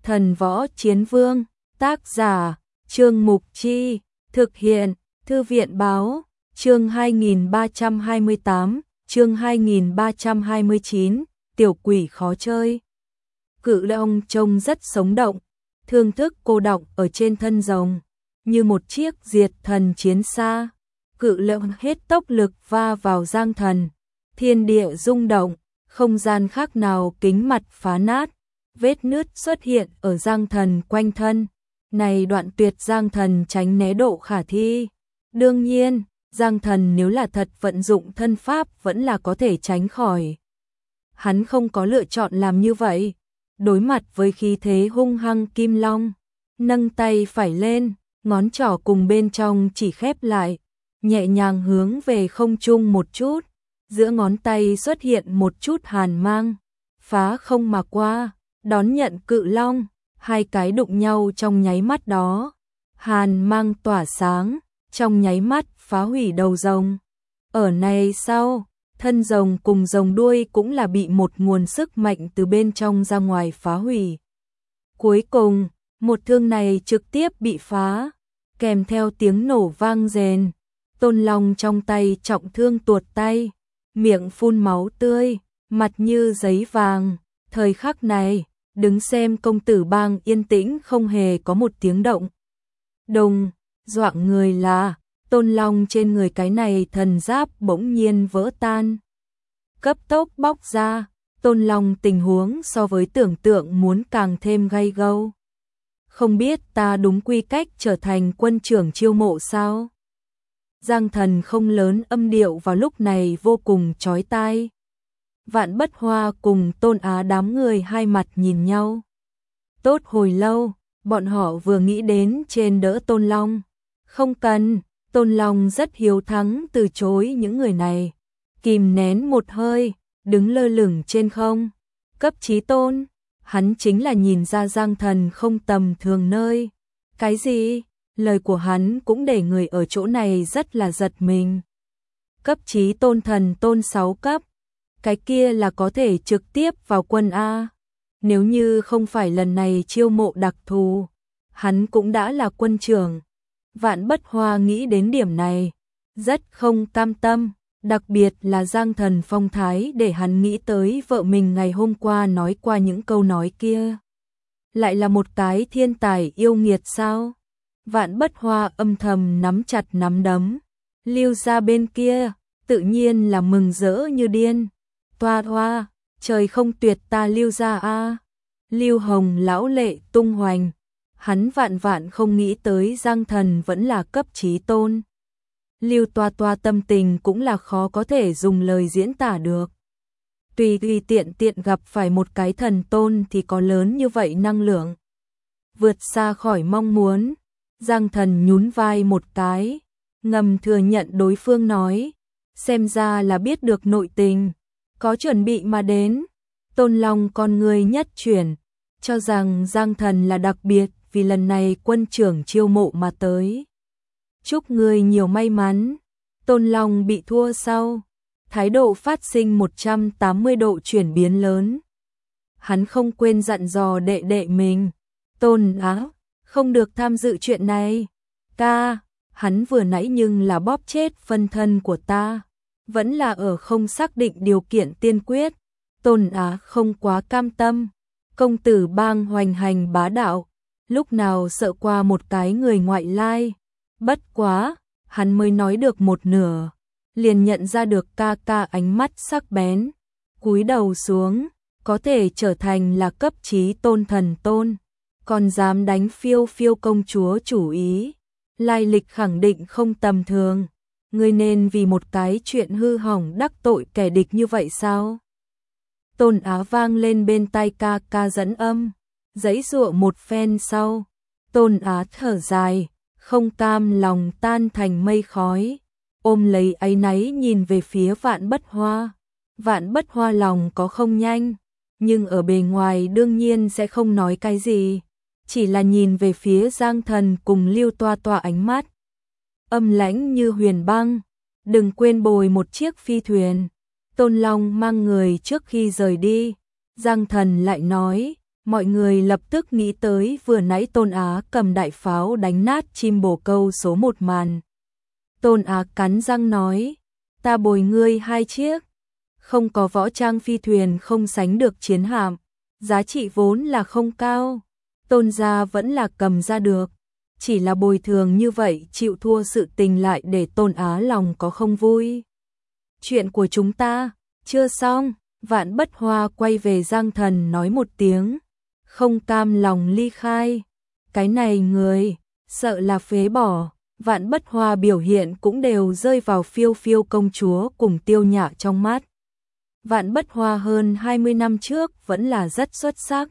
Thần Võ Chiến Vương, tác giả, Trương Mục Chi, thực hiện, Thư viện Báo, chương 2328, chương 2329, tiểu quỷ khó chơi. Cự long trông rất sống động, thương thức cô đọng ở trên thân rồng, như một chiếc diệt thần chiến xa. Cự long hết tốc lực va vào Giang Thần, thiên địa rung động, không gian khác nào kính mặt phá nát, vết nứt xuất hiện ở Giang Thần quanh thân. Này đoạn tuyệt Giang Thần tránh né độ khả thi. Đương nhiên, Giang Thần nếu là thật vận dụng thân pháp vẫn là có thể tránh khỏi. Hắn không có lựa chọn làm như vậy. Đối mặt với khí thế hung hăng kim long, nâng tay phải lên, ngón trỏ cùng bên trong chỉ khép lại, nhẹ nhàng hướng về không trung một chút, giữa ngón tay xuất hiện một chút hàn mang, phá không mà qua, đón nhận cự long, hai cái đụng nhau trong nháy mắt đó, hàn mang tỏa sáng, trong nháy mắt phá hủy đầu rồng. Ở này sau, thân rồng cùng rồng đuôi cũng là bị một nguồn sức mạnh từ bên trong ra ngoài phá hủy. Cuối cùng, một thương này trực tiếp bị phá, kèm theo tiếng nổ vang rền. Tôn Long trong tay trọng thương tuột tay, miệng phun máu tươi, mặt như giấy vàng. Thời khắc này, đứng xem công tử bang yên tĩnh không hề có một tiếng động. Đùng, doạng người là, Tôn Long trên người cái này thần giáp bỗng nhiên vỡ tan. Cấp tốc bóc ra, Tôn Long tình huống so với tưởng tượng muốn càng thêm gay gâu. Không biết ta đúng quy cách trở thành quân trưởng chiêu mộ sao? Giang Thần không lớn âm điệu vào lúc này vô cùng chói tai. Vạn Bất Hoa cùng Tôn Á đám người hai mặt nhìn nhau. Tốt hồi lâu, bọn họ vừa nghĩ đến trên đỡ Tôn Long. Không cần, Tôn Long rất hiếu thắng từ chối những người này. Kìm nén một hơi, đứng lơ lửng trên không. Cấp chí tôn, hắn chính là nhìn ra Giang Thần không tầm thường nơi. Cái gì? Lời của hắn cũng để người ở chỗ này rất là giật mình. Cấp chí tôn thần tôn 6 cấp. Cái kia là có thể trực tiếp vào quân A. Nếu như không phải lần này chiêu mộ đặc thù, hắn cũng đã là quân trưởng. Vạn Bất Hoa nghĩ đến điểm này, rất không cam tâm, đặc biệt là Giang Thần phong thái để hắn nghĩ tới vợ mình ngày hôm qua nói qua những câu nói kia. Lại là một cái thiên tài yêu nghiệt sao? Vạn Bất Hoa âm thầm nắm chặt nắm đấm. Lưu gia bên kia, tự nhiên là mừng rỡ như điên. Toa hoa, trời không tuyệt ta Lưu gia a. Lưu Hồng lão lệ tung hoành. Hắn vạn vạn không nghĩ tới Giang Thần vẫn là cấp chí tôn. Lưu Toa Toa tâm tình cũng là khó có thể dùng lời diễn tả được. Tùy tiện gặp phải một cái thần tôn thì có lớn như vậy năng lượng. Vượt xa khỏi mong muốn, Giang Thần nhún vai một cái, ngầm thừa nhận đối phương nói, xem ra là biết được nội tình, có chuẩn bị mà đến. Tôn Long con người nhất chuyển, cho rằng Giang Thần là đặc biệt vì lần này quân trưởng chiêu mộ mà tới. Chúc người nhiều may mắn. Tôn Long bị thua sau, thái độ phát sinh 180 độ chuyển biến lớn. Hắn không quên dặn dò đệ đệ mình, Tôn Á, không được tham dự chuyện này. Ca, hắn vừa nãy nhưng là bóp chết phân thân của ta, vẫn là ở không xác định điều kiện tiên quyết. Tôn Á không quá cam tâm, công tử bang hoành hành bá đạo, lúc nào sợ qua một cái người ngoại lai. Bất quá, hắn mới nói được một nửa, liền nhận ra được ca ca ánh mắt sắc bén, cúi đầu xuống, có thể trở thành là cấp chí tôn thần tôn, còn dám đánh phiêu phiêu công chúa chủ ý, lai lịch khẳng định không tầm thường, ngươi nên vì một cái chuyện hư hỏng đắc tội kẻ địch như vậy sao? Tôn Á vang lên bên tai ca ca dẫn âm, giãy giụa một phen sau, Tôn Á thở dài, không cam lòng tan thành mây khói, ôm lấy áy náy nhìn về phía Vạn Bất Hoa. Vạn Bất Hoa lòng có không nhanh, nhưng ở bề ngoài đương nhiên sẽ không nói cái gì, chỉ là nhìn về phía Giang Thần cùng Lưu Toa Toa ánh mắt âm lãnh như huyền băng. Đừng quên bồi một chiếc phi thuyền. Tôn Long mang người trước khi rời đi, Giang Thần lại nói, Mọi người lập tức nghĩ tới vừa nãy Tôn Á cầm đại pháo đánh nát chim bồ câu số 1 màn. Tôn Á cắn răng nói, ta bồi ngươi 2 chiếc, không có võ trang phi thuyền không sánh được chiến hạm, giá trị vốn là không cao, Tôn gia vẫn là cầm ra được, chỉ là bồi thường như vậy chịu thua sự tình lại để Tôn Á lòng có không vui. Chuyện của chúng ta chưa xong, Vạn Bất Hoa quay về Giang Thần nói một tiếng, không cam lòng ly khai. Cái này người, sợ là phế bỏ. Vạn Bất Hoa biểu hiện cũng đều rơi vào Phiêu Phiêu công chúa cùng Tiêu Nhã trong mắt. Vạn Bất Hoa hơn 20 năm trước vẫn là rất xuất sắc.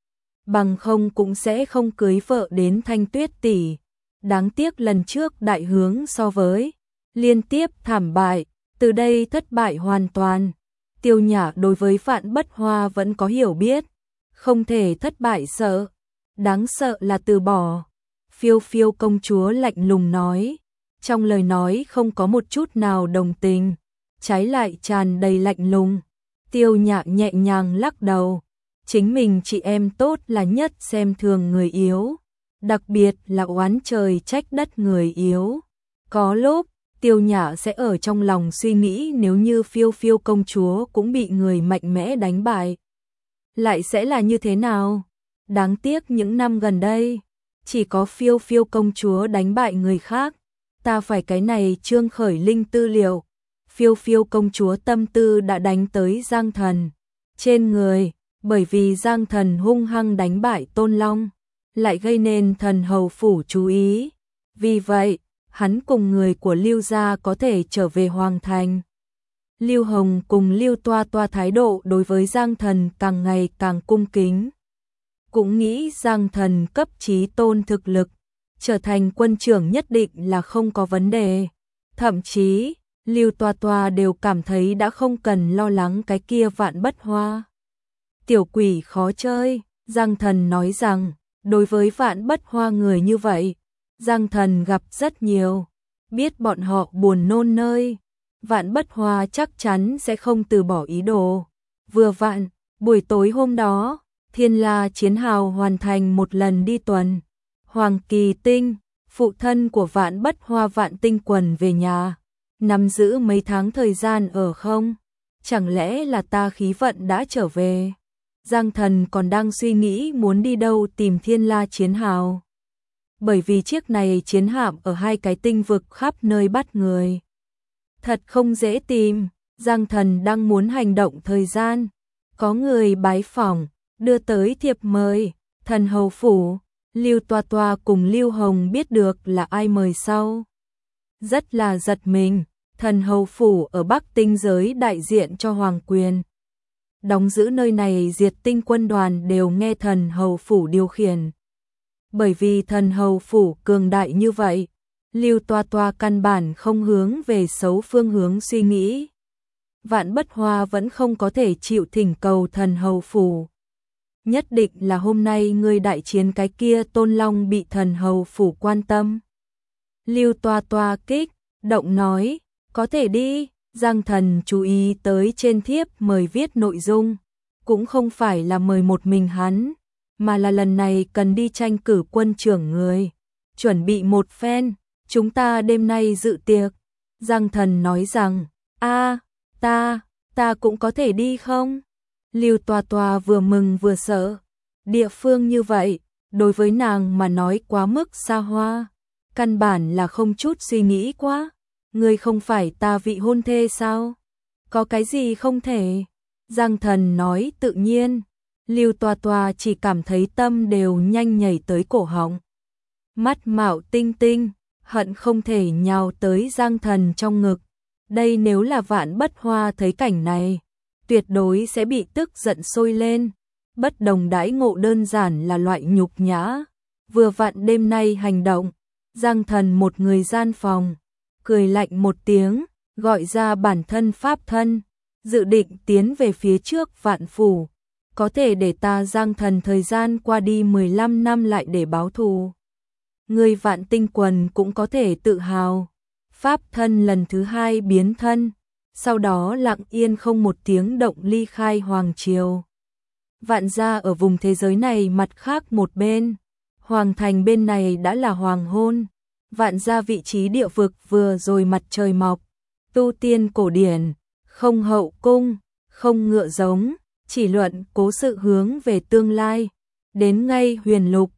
Bằng không cũng sẽ không cưới vợ đến Thanh Tuyết tỷ. Đáng tiếc lần trước đại hướng so với liên tiếp thảm bại, từ đây thất bại hoàn toàn. Tiêu Nhã đối với Vạn Bất Hoa vẫn có hiểu biết, không thể thất bại sợ, đáng sợ là từ bỏ. Phiêu Phiêu công chúa lạnh lùng nói, trong lời nói không có một chút nào đồng tình, trái lại tràn đầy lạnh lùng. Tiêu Nhã nhẹ nhàng lắc đầu, chính mình chị em tốt là nhất xem thường người yếu, đặc biệt là oán trời trách đất người yếu. Có lúc, Tiêu Nhã sẽ ở trong lòng suy nghĩ nếu như Phiêu Phiêu công chúa cũng bị người mạnh mẽ đánh bại, lại sẽ là như thế nào? Đáng tiếc những năm gần đây, chỉ có Phiêu Phiêu công chúa đánh bại người khác, ta phải cái này Trương Khởi Linh tư liệu. Phiêu Phiêu công chúa tâm tư đã đánh tới Giang Thần trên người, bởi vì Giang Thần hung hăng đánh bại Tôn Long, lại gây nên Thần hầu phủ chú ý. Vì vậy, hắn cùng người của Lưu gia có thể trở về Hoàng Thành. Lưu Hồng cùng Lưu Toa Toa thái độ đối với Giang Thần càng ngày càng cung kính. Cũng nghĩ Giang Thần cấp chí tôn thực lực, trở thành quân trưởng nhất định là không có vấn đề. Thậm chí, Lưu Toa Toa đều cảm thấy đã không cần lo lắng cái kia Vạn Bất Hoa. Tiểu quỷ khó chơi, Giang Thần nói rằng, đối với Vạn Bất Hoa người như vậy, Giang Thần gặp rất nhiều, biết bọn họ buồn nôn nơi. Vạn Bất Hoa chắc chắn sẽ không từ bỏ ý đồ. Vừa vặn, buổi tối hôm đó, Thiên La Chiến Hào hoàn thành một lần đi tuần. Hoàng Kỳ Tinh, phụ thân của Vạn Bất Hoa Vạn Tinh Quần về nhà, nắm giữ mấy tháng thời gian ở không? Chẳng lẽ là ta khí vận đã trở về? Giang Thần còn đang suy nghĩ muốn đi đâu tìm Thiên La Chiến Hào. Bởi vì chiếc này chiến hạm ở 2 cái tinh vực khắp nơi bắt người. Thật không dễ tìm, Giang Thần đang muốn hành động thời gian. Có người bái phỏng, đưa tới thiệp mời, Thần hầu phủ, Lưu Toa Toa cùng Lưu Hồng biết được là ai mời sau. Rất là giật mình, Thần hầu phủ ở Bắc Tinh giới đại diện cho Hoàng quyền. Đóng giữ nơi này diệt tinh quân đoàn đều nghe Thần hầu phủ điều khiển. Bởi vì Thần hầu phủ cường đại như vậy, Lưu Toa Toa căn bản không hướng về xấu phương hướng suy nghĩ. Vạn Bất Hoa vẫn không có thể chịu thỉnh cầu Thần hầu phủ. Nhất định là hôm nay ngươi đại chiến cái kia Tôn Long bị Thần hầu phủ quan tâm. Lưu Toa Toa kích động nói, có thể đi. Giang Thần chú ý tới trên thiếp mời viết nội dung, cũng không phải là mời một mình hắn, mà là lần này cần đi tranh cử quân trưởng người, chuẩn bị một phen, chúng ta đêm nay dự tiệc. Giang Thần nói rằng, ta cũng có thể đi không? Lưu Toa Toa vừa mừng vừa sợ, địa phương như vậy, đối với nàng mà nói quá mức xa hoa, căn bản là không chút suy nghĩ quá. Ngươi không phải ta vị hôn thê sao? Có cái gì không thể? Giang Thần nói tự nhiên. Lưu Toa Toa chỉ cảm thấy tâm đều nhanh nhảy tới cổ họng. Mắt mạo tinh tinh, hận không thể nhào tới Giang Thần trong ngực. Đây nếu là Vạn Bất Hoa thấy cảnh này, tuyệt đối sẽ bị tức giận sôi lên. Bất đồng đãi ngộ đơn giản là loại nhục nhã. Vừa vặn đêm nay hành động, Giang Thần một người gian phòng, cười lạnh một tiếng, gọi ra bản thân pháp thân, dự định tiến về phía trước Vạn phủ. Có thể để ta Giang Thần thời gian qua đi 15 năm lại để báo thù. Người Vạn Tinh Quần cũng có thể tự hào. Pháp thân lần thứ 2 biến thân, sau đó lặng yên không một tiếng động ly khai Hoàng Triều. Vạn gia ở vùng thế giới này mặt khác một bên, hoàng thành bên này đã là hoàng hôn. Vạn gia vị trí địa vực vừa rồi mặt trời mọc, tu tiên cổ điển, không hậu cung, không ngựa giống, chỉ luận cố sự hướng về tương lai. Đến ngay huyền lục,